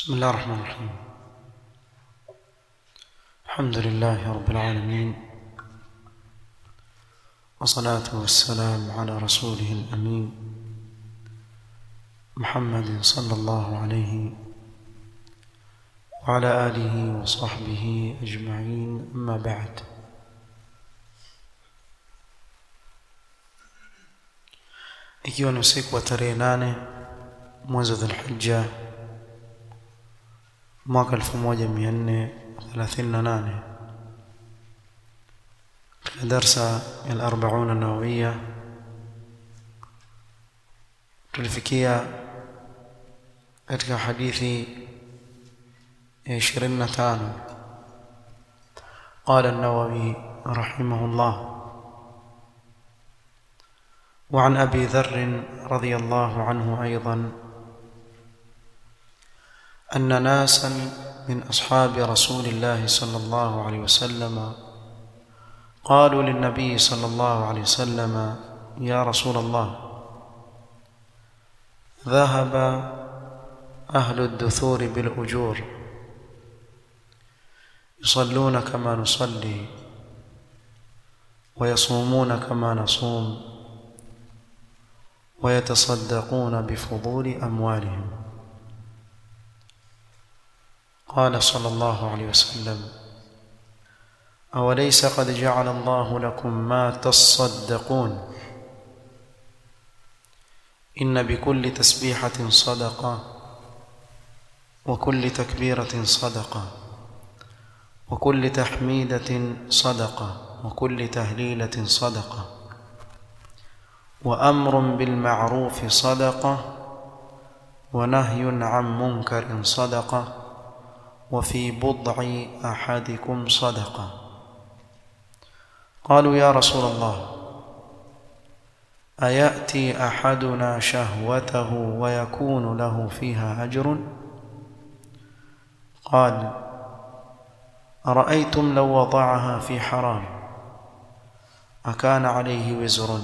بسم الله الرحمن الرحيم. الحمد لله رب العالمين، والصلاة والسلام على رسوله الأمين محمد صلى الله عليه وعلى آله وصحبه أجمعين، أما بعد. Ikiwa ni usiku wa tarehe 8 mwezi wa Dhulhijja mwaka 1438 katika darsa al-40 an-nawawiyya tulifikia katika hadithi 25. قال النووي رحمه الله: وعن أبي ذر رضي الله عنه أيضا أن ناسا من أصحاب رسول الله صلى الله عليه وسلم قالوا للنبي صلى الله عليه وسلم: يا رسول الله، ذهب أهل الدثور بالأجور، يصلون كما نصلي ويصومون كما نصوم ويتصدقون بفضول أموالهم. قال صلى الله عليه وسلم: أوليس قد جعل الله لكم ما تصدقون؟ إن بكل تسبيحة صدقة، وكل تكبيرة صدقة، وكل تحميدة صدقة، وكل تهليلة صدقة، وأمر بالمعروف صدقة، ونهي عن منكر صدقة، وفي بضع أحدكم صدقة. قالوا: يا رسول الله، أيأتي أحدنا شهوته ويكون له فيها أجر؟ قال: أرأيتم لو وضعها في حرام أكان عليه وزر؟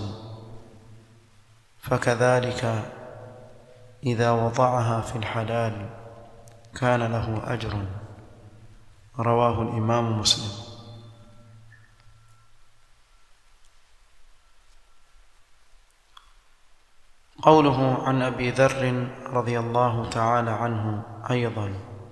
فكذلك إذا وضعها في الحلال كان له أجر. رواه الإمام مسلم. قوله عن أبي ذر رضي الله تعالى عنه أيضا،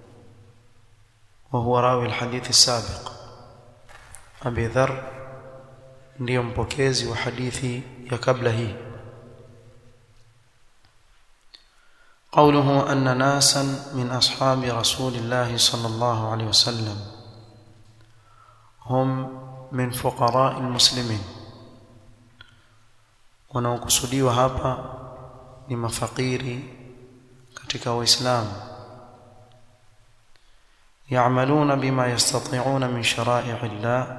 وهو راوي الحديث السابق. أبي ذر ndiye mpokezi wa hadithi ya kabla hii. قوله أن ناسا من أصحاب رسول الله صلى الله عليه وسلم هم من فقراء المسلمين. wanaokusudiwa hapa ni mafakiri katika Uislamu. يعملون بما يستطيعون من شرائع الله،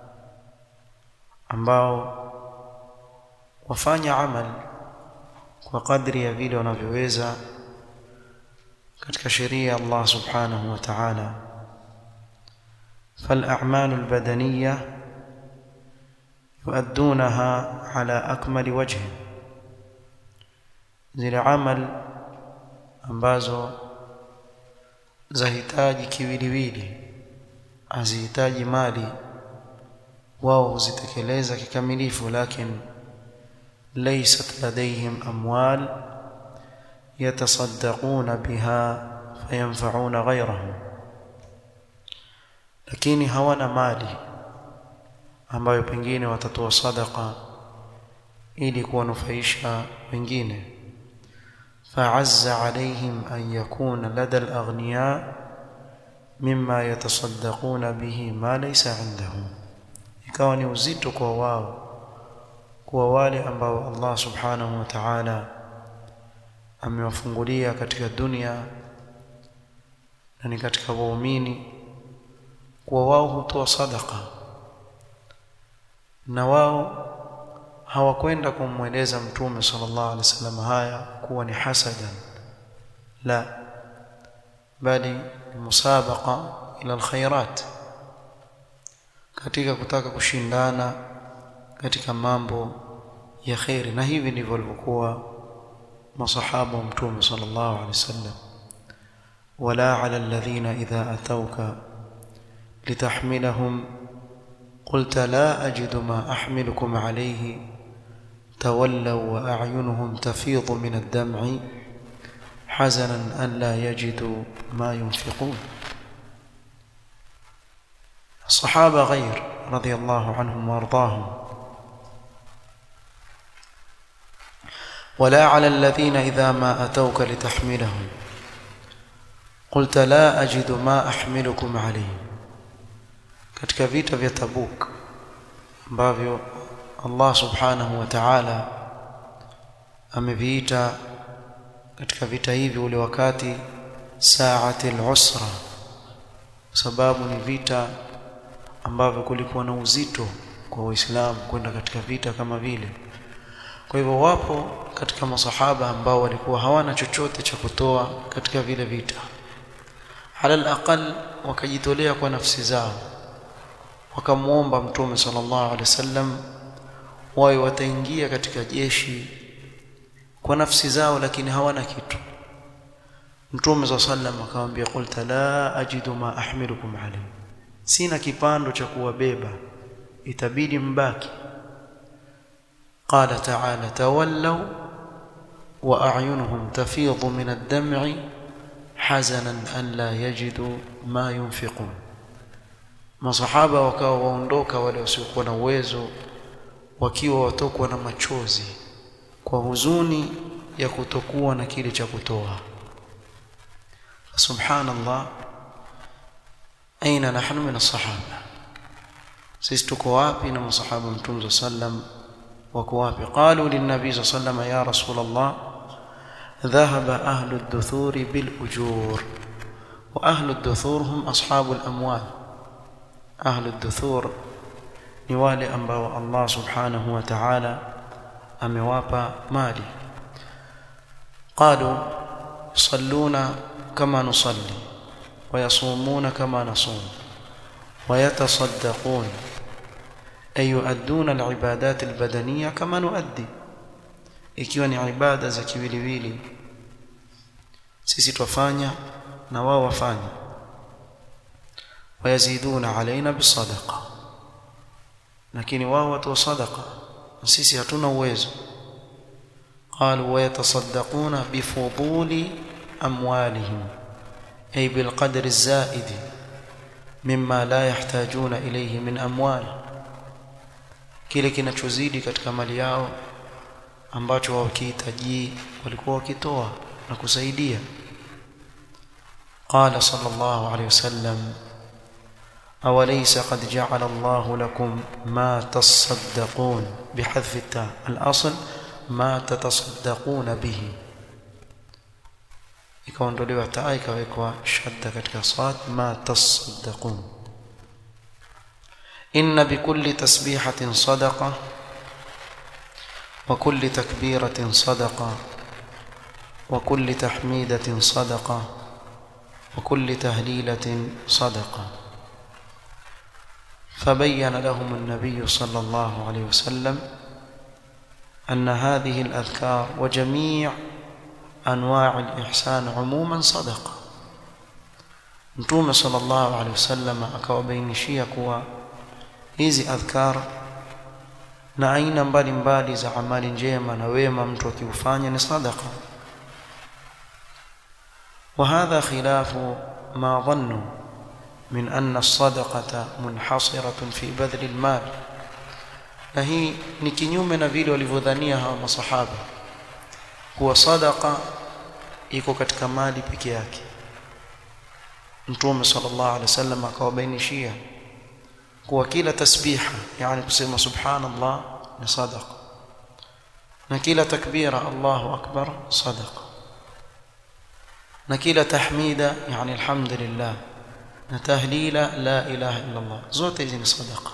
ambao wafanya amal kwa kadri ya vile wanavyoweza katika sheria ya Allah subhanahu wa ta'ala. فالأعمال البدنية يؤدونها على أكمل وجه. zile amal ambazo zahitaji kiwiliwili, azihitaji mali, wao huzitekeleza kikamilifu. Lakini laysat ladayhim amwal yatasaddaquna biha fayanfa'una ghayrahum, lakini hawana mali ambayo pengine watatoa sadaqa ili kuwanufaisha wengine. fa'azza alayhim an yakuna lada al-aghniya mimma yatasaddaquna bihi ma laysa 'indahum, ikawa ni uzito kwa wao, kwa wale ambao Allah subhanahu wa ta'ala amewafungulia katika dunia na ni katika waumini, kwa wao hutoa sadaqa, na wao hawakwenda kumweleza Mtume sallallahu alaihi wasallam haya kuwa ni hasadan, la, bali ni musabaqa ila alkhairat, katika kutaka kushindana katika mambo ya khairi. Na hivi ndivyo walivyokuwa masahaba wa Mtume sallallahu alaihi wasallam. ولا على الذين إذا أتوك لتحملهم قلت لا أجد ما أحملكم عليه تولوا وأعينهم تفيض من الدمع حزنا أن لا يجدوا ما ينفقون. الصحابة غير رضي الله عنهم وارضاهم. ولا على الذين إذا ما أتوك لتحملهم قلت لا أجد ما أحملكم عليه. katika vita vya Tabuk ambavyo Allah subhanahu wa ta'ala ameviita katika vita hivi ule wakati saati al-usra, sababu ni vita ambavyo kulikuwa na uzito kwa Waislamu kwenda katika vita kama vile. Kwa hivyo wapo katika masahaba ambao walikuwa hawana chochote cha kutoa katika vile vita, halal aqal wakajitolea kwa nafsi zao, wakamuomba Mtume sallallahu alaihi wasallam wao wataingia katika jeshi kwa nafsi zao, lakini hawana kitu. Mtume sallallahu alaihi wasallam akamwambia, qulta la ajidu ma ahmilukum alayhi, sina kipando cha kuwabeba, itabidi mbaki. قال تعالى تولوا وأعينهم تفيض من الدمع حزنا أن لا يجدوا ما ينفقون. masahaba wakawa waondoka wale wasiokuwa na uwezo, wakiwa watokwa na machozi kwa huzuni ya kutokuwa na kile cha kutoa. Subhanallah, aina nahnu min as-sahaba, sisi tuko wapi na masahaba Mtume sallam wako wapi? Qalu lin-nabi sallam ya rasul Allah dhahaba ahlu ad-duthur bil ujur, wa ahlu ad-duthur hum ashabu al-amwal. ahlu ad-duthur ni wale ambao Allah subhanahu wa ta'ala amewapa mali. qalu yusalluna kama nusalli wa yasumuna kama nasum wa yatasaddaqun ay yu'adduna al-ibadat al-badaniyya kama nuaddi, ikiwa ni ibada za kiwiliwili sisi twafanya na wao wafanya. wayaziduna alaina bisadaqa, lakini wao watoa sadaqa na sisi hatuna uwezo. qalu wayatasaddaquna bifuduli amwalihim ay bilqadri az-zaid mimma la yahtajuna ilayhi min amwal, kile kinachozidi katika mali yao ambacho wakihitaji walikuwa wakitoa na kusaidia. qala sallallahu alayhi wasallam أوليس قد جعل الله لكم ما تصدقون بحذف التاء، الأصل ما تتصدقون به، ikaondolewa taa ikawekwa shadda katika sad, ma tasaddaqun. inna bikulli tasbihatin sadaqa wa kulli takbiratin sadaqa wa kulli tahmidatin sadaqa wa kulli tahlilatin sadaqa. فبين لهم النبي صلى الله عليه وسلم أن هذه الأذكار وجميع أنواع الإحسان عموما صدقة. Mtume صلى الله عليه وسلم akawabainishia kuwa hizi adhkar na aina mbalimbali za amali njema na wema mtu akiufanya ni sadaqa. وهذا خلاف ما ظنوا من أن الصدقة منحصرة في بذل المال. na hii ni kinyume na vile walivyodhania hawa masahaba kuwa sadaqa iko katika mali peke yake. Mtume sallallahu alaihi wasallam akawabainishia kuwa kila tasbiha, yani kusema subhanallah ni sadaqa, na kila takbira Allahu akbar sadaqa, na kila tahmida yani alhamdulillah na tahlila la ilaha illa Allah, zote hizi ni sadaqa.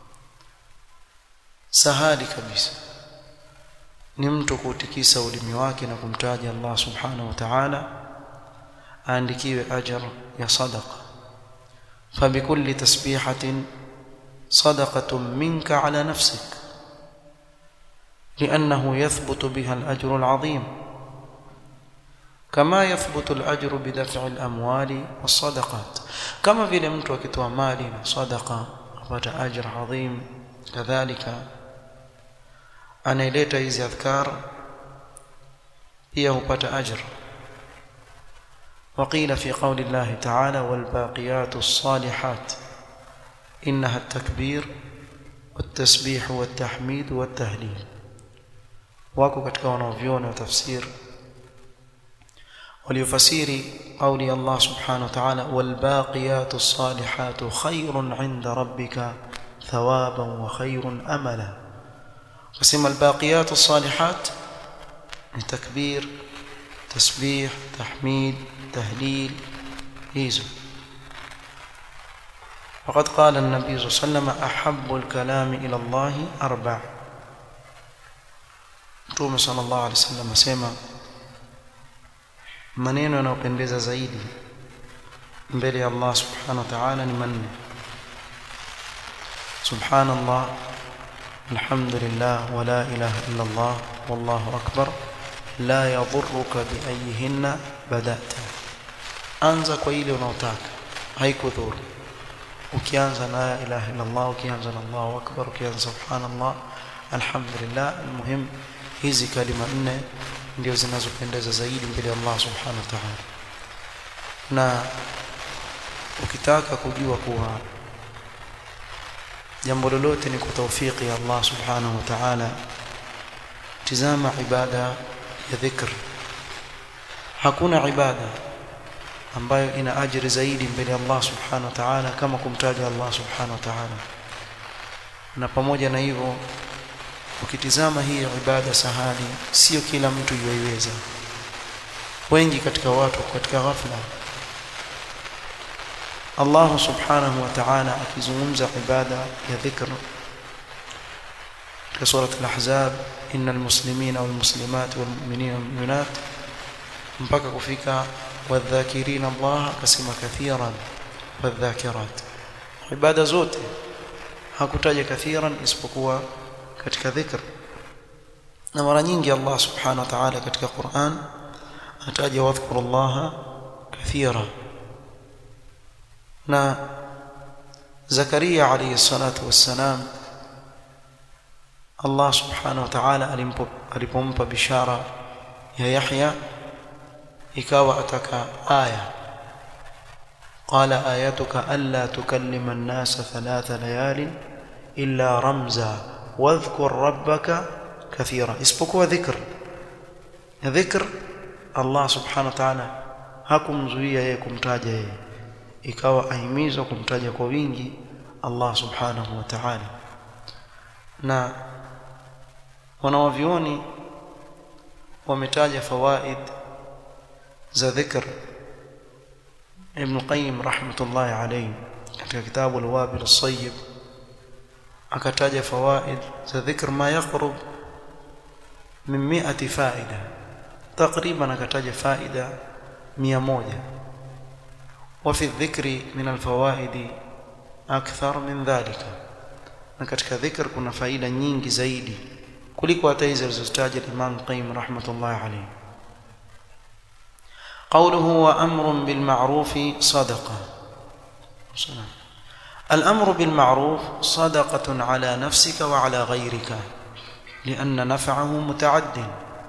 Sahali kabisa ni mtu kutikisa ulimi wake na kumtaja Allah subhanahu wa ta'ala aandikiwe ajr ya sadaqa. fabikulli tasbihatin sadaqatun minka ala nafsik li'annahu yathbutu biha al-ajru al-'azim. kama yathbutu al-ajru bidaf'i al-amwali was-sadaqat, kama vile mtu akitoa mali na sadaqa apata ajr adhim, kadhalika anaileta hizi adhkar pia hupata ajr. وقيل في قول الله تعالى والباقيات الصالحات إنها التكبير والتسبيح والتحميد والتهليل. wako katika wanavyuoni wa tafsir waliyofasiri قولي الله سبحانه وتعالى والباقيات الصالحات خير عند ربك ثوابا وخير أملا. قسم الباقيات الصالحات تكبير تسبيح تحميد تهليل هيزو. وقد قال النبي صلى الله عليه وسلم أحب الكلام إلى الله أربع. Mtume sallallahu alaihi wasallam asema maneno yanayopendeza zaidi mbele ya Allah subhanahu wa ta'ala ni manne: subhanallah, alhamdulillah, wa la ilaha illa Allah, wallahu akbar, la yadhurruka bi ayyihinna bada'ta. Anza kwa ile unaotaka, haikudhuru. Ukianza na la ilaha illa Allah, ukianza na Allahu akbar, ukianza subhanallah, alhamdulillah, almuhim hizi kalima nne ndio zinazopendeza zaidi mbele ya Allah subhanahu wa ta'ala. Na ukitaka kujua kuwa jambo lolote ni kwa tawfiki ya Allah subhanahu wa ta'ala, tizama ibada ya dhikr. Hakuna ibada ambayo ina ajiri zaidi mbele ya Allah subhanahu wa ta'ala kama kumtaja Allah subhanahu wa ta'ala. Na pamoja na hivyo, ukitizama hii ibada sahali, sio kila mtu yuiweza. Wengi katika watu katika ghafla. Allah subhanahu wa ta'ala akizungumza ibada ya dhikr katika sura al-Ahzab, innal muslimina wal muslimat wal mu'minina wal mu'minat, mpaka kufika wadhakirina Allah, kasema kathiran wadhakirat. Ibada zote hakutaja kathiran isipokuwa katika dhikr. Na mara nyingi Allah subhanahu wa ta'ala katika Qur'an ataja wadhkurullaha kathira. Na Zakaria alayhi salatu wassalam, Allah subhanahu wa ta'ala alipompa bishara ya Yahya, ikawa ataka aya. Qala ayatuka alla tukallima an-nasa thalatha layalin illa ramza wadhkur rabbaka kathira, isipokuwa dhikr. Dhikr Allah subhanahu wa ta'ala hakumzuia yeye kumtaja yeye, ikawa ahimizwa kumtaja kwa wingi Allah subhanahu wa ta'ala. Na wanawavioni wametaja fawaid za dhikr. Ibn Qayyim rahmatullahi alayhi katika kitabu al-Wabil as-Sayyib akataja fawaid za dhikr ma yaqrub min 100 faida, takriban akataja faida 100. وفي الذكر من الفوائد أكثر من ذلك. na katika dhikr kuna faida nyingi zaidi kuliko hata hizo zilizotajwa Imam Qayyim rahmatullahi alayhi. قوله وأمر بالمعروف صدقة. الأمر بالمعروف صدقة على نفسك وعلى غيرك لأن نفعه متعد.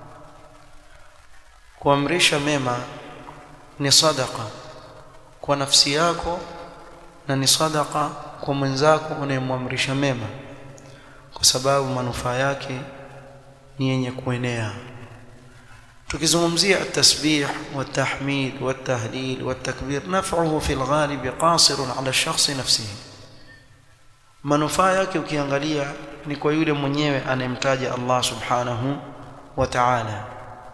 kuamrisha mema ni sadaqa kwa nafsi yako na ni sadaqa kwa mwenzako unayemwamrisha mema, kwa sababu manufaa yake ni yenye kuenea. tukizungumzia at-tasbih wat-tahmid wat-tahlil wat-takbir, naf'uhu fil ghalib qasirun 'ala ash-shakhs nafsihi, manufaa yake ukiangalia ni kwa yule mwenyewe anayemtaja Allah subhanahu wa ta'ala.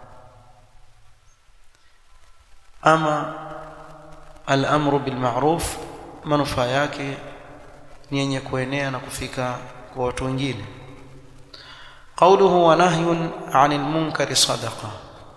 Ama al-amru bil ma'ruf, manufaa yake ni yenye kuenea na kufika kwa watu wengine. Qawluhu wa nahyun 'anil munkari sadaqa.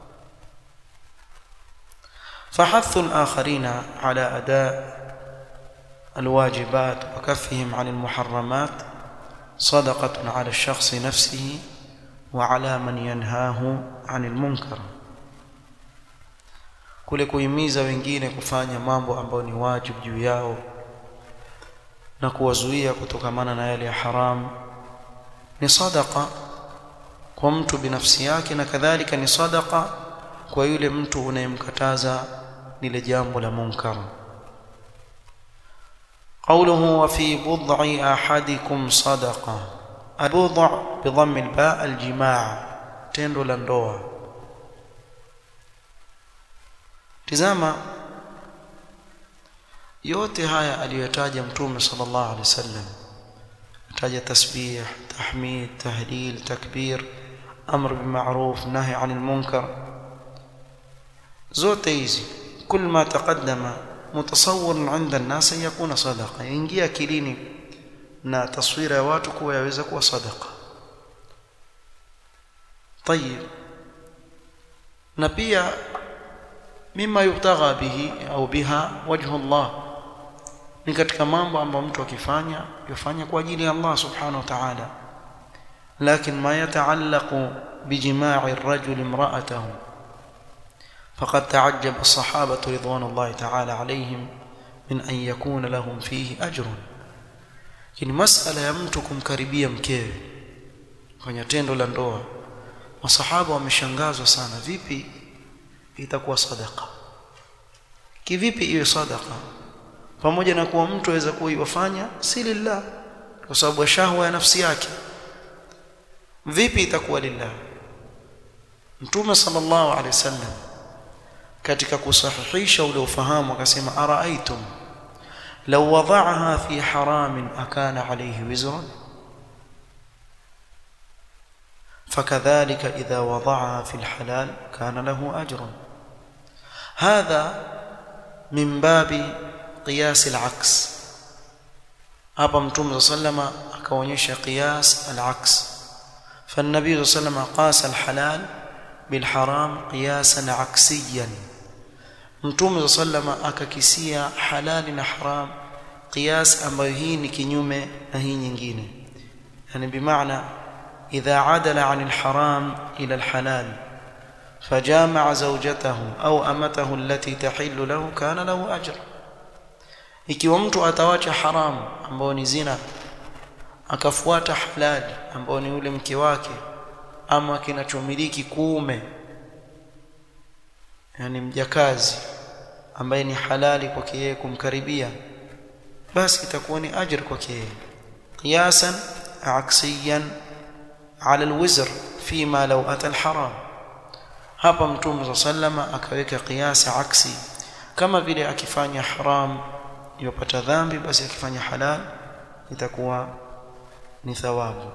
فحث الآخرين على أداء الواجبات وكفهم عن المحرمات صدقة على الشخص نفسه وعلى من ينهاه عن المنكر. kule kuhimiza wengine kufanya mambo ambayo ni wajibu juu yao na kuwazuia kutokamana na yale ya haram, ni sadaqa kwa mtu binafsi yake, na kadhalika ni sadaqa kwa yule mtu unayemkataza lile jambo la munkar. Qawluhu wa fi bud'i ahadikum sadaqa. Al-bud'a bi dhamm al-ba' al-jimaa, tendo la ndoa. Tazama yote haya aliyotaja Mtume sallallahu alaihi wasallam, ataja tasbih, tahmid, tahlil, takbir, amr bil ma'ruf, nahy 'anil munkar. zote hizi kul ma taqaddama mutasawwir 'inda an-nas yakuna sadaqa, ingia akilini na taswira ya watu kuwa yaweza kuwa sadaqa. Tayib, na pia mima yubtagha bihi au biha wajhu Allah, ni katika mambo ambayo mtu akifanya yafanya kwa ajili ya Allah subhanahu wa ta'ala. Lakin ma yataallaqu bijima'i ar-rajul imra'atahu faqad ta'ajjaba as-sahabatu ridwanullahi ta'ala alayhim min an yakuna lahum fihi ajrun. Kini masala ya mtu kumkaribia mkewe kwenye tendo la ndoa, masahaba wameshangazwa sana, vipi itakuwa sadaqa? Kivipi iwe sadaqa pamoja na kuwa mtu aweza kuifanya si lillah kwa sababu ya shahwa ya nafsi yake? Vipi itakuwa lillah? Mtume sallallahu alaihi wasallam katika kusahihisha ule ufahamu akasema, araaitum law wada'aha fi haramin akana alayhi wizrun فكذلك إذا وضعها في الحلال كان له أجر. هذا من باب قياس العكس. hapa Mtume sallama akaonyesha qiyas al-aks. فالنبي صلى الله عليه وسلم قاس الحلال بالحرام قياسا عكسيا. Mtume sallama akakisia halali na haram qiyas ambayo hii ni kinyume na hii nyingine, yani bimaana إذا عدل عن الحرام إلى الحلال فجامع زوجته أو أمته التي تحل له كان له أجر. ikiwa mtu atawacha haram ambao ni zina akafuata halali ambao ni ule mke wake ama kinachomiliki kuume, yani mjakazi ambaye ni halali kwake yeye kumkaribia, basi itakuwa ni ajira kwake yeye, qiyasan aksiyan على الوزر فيما لو أتى الحرام. hapa Mtume sallama akaweka qiyas aksi, kama vile akifanya haram yupata dhambi, basi akifanya halal itakuwa ni thawabu.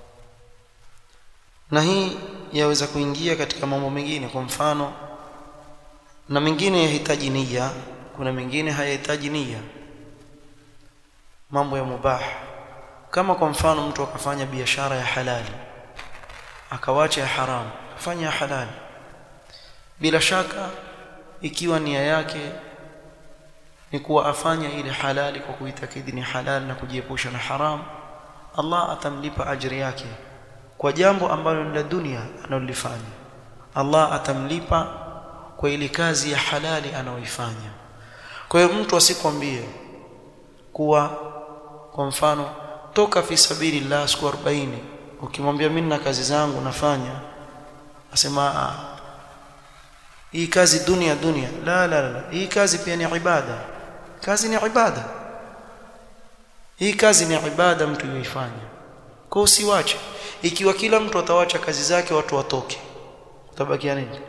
Na hii yaweza kuingia katika mambo mengine, kwa mfano, na mengine yahitaji nia, kuna mengine hayahitaji nia, mambo ya mubah. Kama kwa mfano mtu akafanya biashara ya halali akawacha ya haram afanya ya halali, bila shaka ikiwa nia yake ni kuwa afanya ile halali kwa kuitakidi ni halali na kujiepusha na haram, Allah atamlipa ajiri yake kwa jambo ambalo ni la dunia analolifanya. Allah atamlipa kwa ile kazi ya halali anayoifanya. Kwa hiyo mtu asikwambie kuwa kwa mfano toka fi sabilillah siku 40, ukimwambia mimi na kazi zangu nafanya, asema hii kazi dunia. La, hii kazi pia ni ibada. Kazi ni ibada, hii kazi ni ibada mtu yoifanya. Kwa usiwache. Ikiwa kila mtu atawacha kazi zake watu watoke, utabakia nini?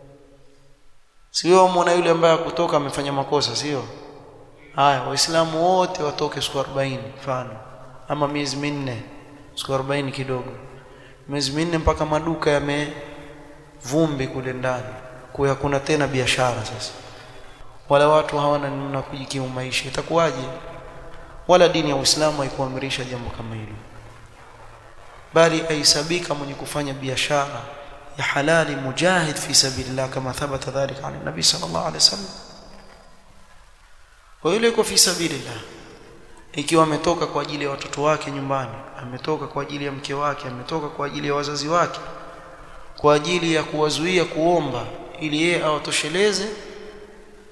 Sio muone yule ambaye kutoka amefanya makosa, sio? Haya, waislamu wote watoke siku 40 mfano, ama miezi 4, siku 40 kidogo, miezi 4 mpaka maduka yamevumbi kule ndani, kwa hakuna tena biashara sasa, wala watu hawana namna kujikimu maisha, itakuwaje? Wala dini ya Uislamu haikuamrisha jambo kama hilo, bali aisabika mwenye kufanya biashara ya halali mujahid fi sabilillah, kama thabata dhalika an nabii sallallahu alaihi wasallam. Kwa yule yuko fi sabilillah, ikiwa ametoka kwa ajili ya watoto wake nyumbani, ametoka kwa ajili ya mke wake, ametoka kwa ajili ya wazazi wake, kwa ajili ya kuwazuia kuomba ili yeye awatosheleze,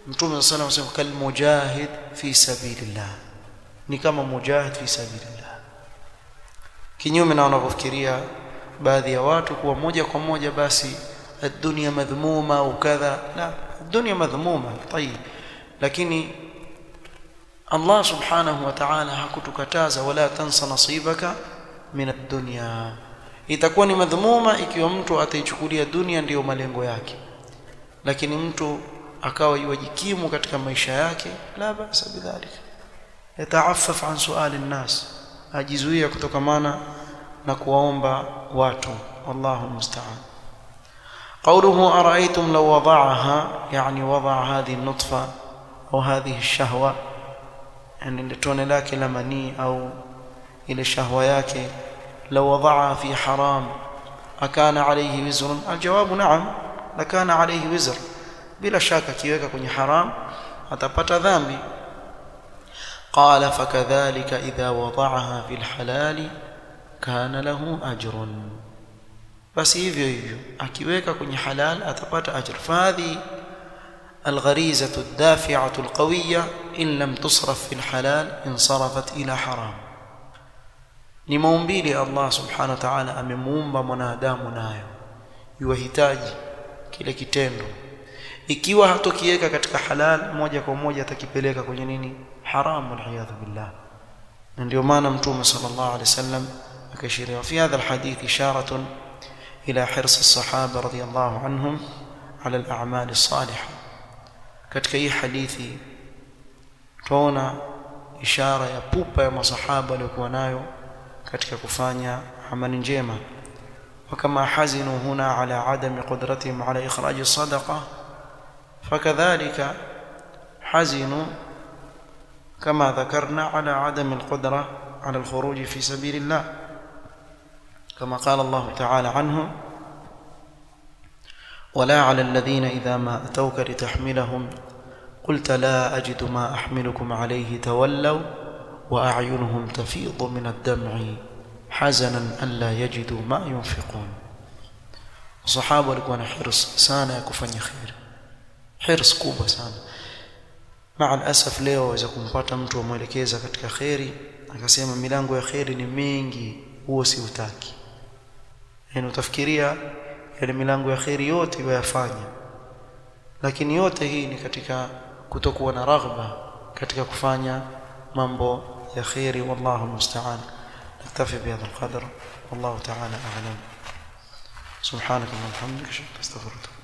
Mtume sallallahu alayhi wasallam kal mujahid fi sabilillah, ni kama mujahid fi sabilillah. Kinyume na wanavyofikiria baadhi ya watu kuwa moja kwa moja basi الدنيا مذمومه وكذا. لا, الدنيا مذمومه طيب, lakini Allah subhanahu wa ta'ala hakutukataza wala tansa nasibaka min ad-dunya. Itakuwa ni madhumuma ikiwa mtu ataichukulia dunia ndiyo malengo yake, lakini mtu akawa yujikimu katika maisha yake, la basa bidhalika. Yataaffaf an su'al an-nas, ajizuia kutokamana na kuwaomba watu. Wallahu musta'an. قوله أرأيتم لو وضعها يعني وضع هذه النطفة أو هذه الشهوة, يعني لتون لك لمني أو إلى الشهوة yake, لو وضعها في حرام أكان عليه وزر؟ الجواب نعم, لكان عليه وزر. بلا شك akiweka kwenye haram atapata dhambi. قال فكذلك إذا وضعها في الحلال كان له أجر. basi hivyo hivyo akiweka kwenye halal atapata ajr. Fadhi algharizatu ad-dafi'atu al-qawiyya in lam tusraf fi al-halal insarafat ila haram. Ni maumbile Allah subhanahu wa ta'ala amemuumba mwanadamu nayo, yuhitaji kile kitendo. Ikiwa hatokiweka katika halal, moja kwa moja atakipeleka kwenye nini? Haram, wal'iyadhu billah. Na ndio maana Mtume sallallahu alayhi wasallam akashiria fi hadha al-hadith isharatun إلى حرص الصحابة رضي الله عنهم على الأعمال الصالحة. katika hii hadithi tuona ishara ya pupa ya masahaba waliokuwa nayo katika kufanya amali njema. وكما حزنوا هنا على عدم قدرتهم على إخراج الصدقة فكذلك حزنوا كما ذكرنا على عدم القدرة على الخروج في سبيل الله، كما قال الله تعالى عنهم: ولا على الذين إذا ما أتوك لتحملهم قلت لا أجد ما أحملكم عليه تولوا وأعينهم تفيض من الدمع حزنا ألا يجدوا ما ينفقون. الصحابة walikuwa na hirs sana ya kufanya khair, hirs kubwa sana. Maa alasaf leo waweza kumpata mtu amwelekeza katika khairi akasema milango ya khairi ni mingi, huo si utaki. Yani utafikiria yale milango ya khairi yote wayafanya, lakini yote hii ni katika kutokuwa na raghba katika kufanya mambo ya khairi. Wallahu musta'an. نكتفي بهذا القدر والله تعالى أعلم. سبحانك اللهم وبحمدك أشهد أن لا إله إلا أنت أستغفرك.